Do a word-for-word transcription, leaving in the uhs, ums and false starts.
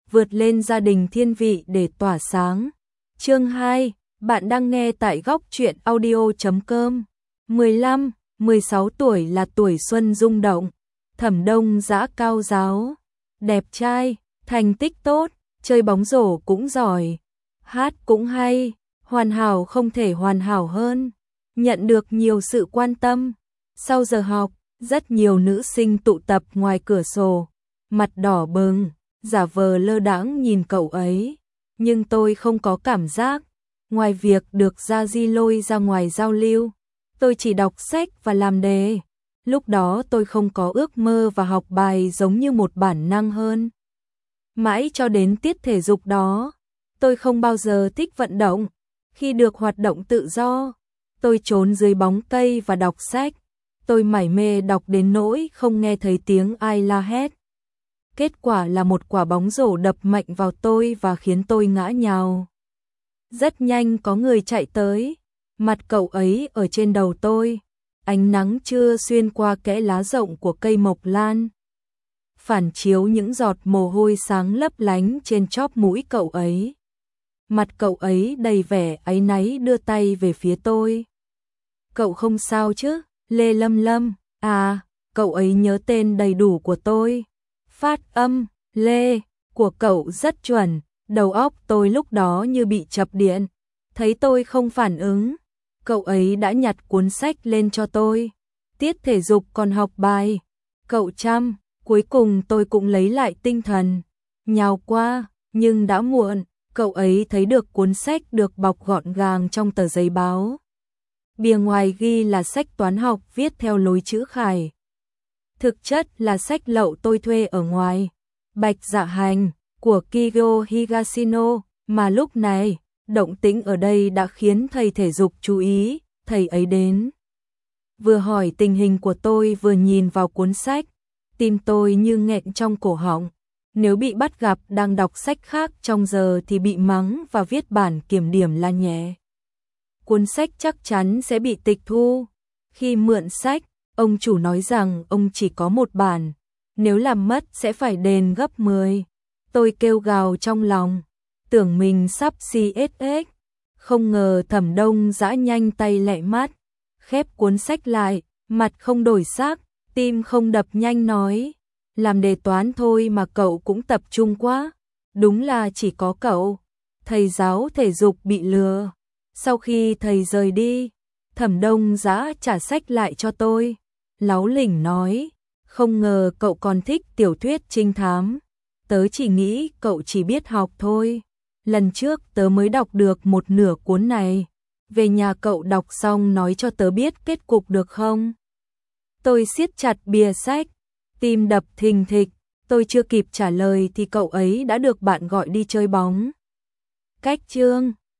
vượt lên gia đình thiên vị để tỏa sáng. Chương hai, bạn đang nghe tại góc truyện audio chấm com. mười lăm, mười sáu tuổi là tuổi xuân rung động. Thẩm Đông Dã cao ráo, đẹp trai, thành tích tốt, chơi bóng rổ cũng giỏi, hát cũng hay, hoàn hảo không thể hoàn hảo hơn, nhận được nhiều sự quan tâm. Sau giờ học, rất nhiều nữ sinh tụ tập ngoài cửa sổ, mặt đỏ bừng, giả vờ lơ đãng nhìn cậu ấy, nhưng tôi không có cảm giác. Ngoài việc được Gia Di lôi ra ngoài giao lưu, tôi chỉ đọc sách và làm đề. Lúc đó tôi không có ước mơ và học bài giống như một bản năng hơn. Mãi cho đến tiết thể dục đó, tôi không bao giờ thích vận động. Khi được hoạt động tự do, tôi trốn dưới bóng cây và đọc sách. Tôi mải mê đọc đến nỗi không nghe thấy tiếng ai la hét. Kết quả là một quả bóng rổ đập mạnh vào tôi và khiến tôi ngã nhào. Rất nhanh có người chạy tới, mặt cậu ấy ở trên đầu tôi. Ánh nắng trưa xuyên qua kẽ lá rộng của cây mộc lan, phản chiếu những giọt mồ hôi sáng lấp lánh trên chóp mũi cậu ấy. Mặt cậu ấy đầy vẻ áy náy đưa tay về phía tôi. Cậu không sao chứ, Lê Lâm Lâm? À, cậu ấy nhớ tên đầy đủ của tôi. Phát âm, Lê, của cậu rất chuẩn. Đầu óc tôi lúc đó như bị chập điện. Thấy tôi không phản ứng, cậu ấy đã nhặt cuốn sách lên cho tôi. Tiết thể dục còn học bài. Cậu chăm, cuối cùng tôi cũng lấy lại tinh thần. Nhào qua, nhưng đã muộn. Cậu ấy thấy được cuốn sách được bọc gọn gàng trong tờ giấy báo. Bìa ngoài ghi là sách toán học viết theo lối chữ khải. Thực chất là sách lậu tôi thuê ở ngoài. Bạch Dạ Hành của Kigo Higashino, mà lúc này, động tĩnh ở đây đã khiến thầy thể dục chú ý. Thầy ấy đến, vừa hỏi tình hình của tôi vừa nhìn vào cuốn sách. Tim tôi như nghẹn trong cổ họng. Nếu bị bắt gặp đang đọc sách khác trong giờ thì bị mắng và viết bản kiểm điểm là nhẹ. Cuốn sách chắc chắn sẽ bị tịch thu. Khi mượn sách, ông chủ nói rằng ông chỉ có một bản, nếu làm mất sẽ phải đền gấp mười. Tôi kêu gào trong lòng, tưởng mình sắp xê ét ích. Không ngờ Thẩm Đông Dã nhanh tay lẹ mắt, khép cuốn sách lại, mặt không đổi sắc, tim không đập nhanh nói. Làm đề toán thôi mà cậu cũng tập trung quá. Đúng là chỉ có cậu. Thầy giáo thể dục bị lừa. Sau khi thầy rời đi, Thẩm Đông Dã trả sách lại cho tôi. Láu lỉnh nói, không ngờ cậu còn thích tiểu thuyết trinh thám. Tớ chỉ nghĩ cậu chỉ biết học thôi. Lần trước tớ mới đọc được một nửa cuốn này. Về nhà cậu đọc xong nói cho tớ biết kết cục được không? Tôi siết chặt bìa sách, tim đập thình thịch. Tôi chưa kịp trả lời thì cậu ấy đã được bạn gọi đi chơi bóng. Cách chương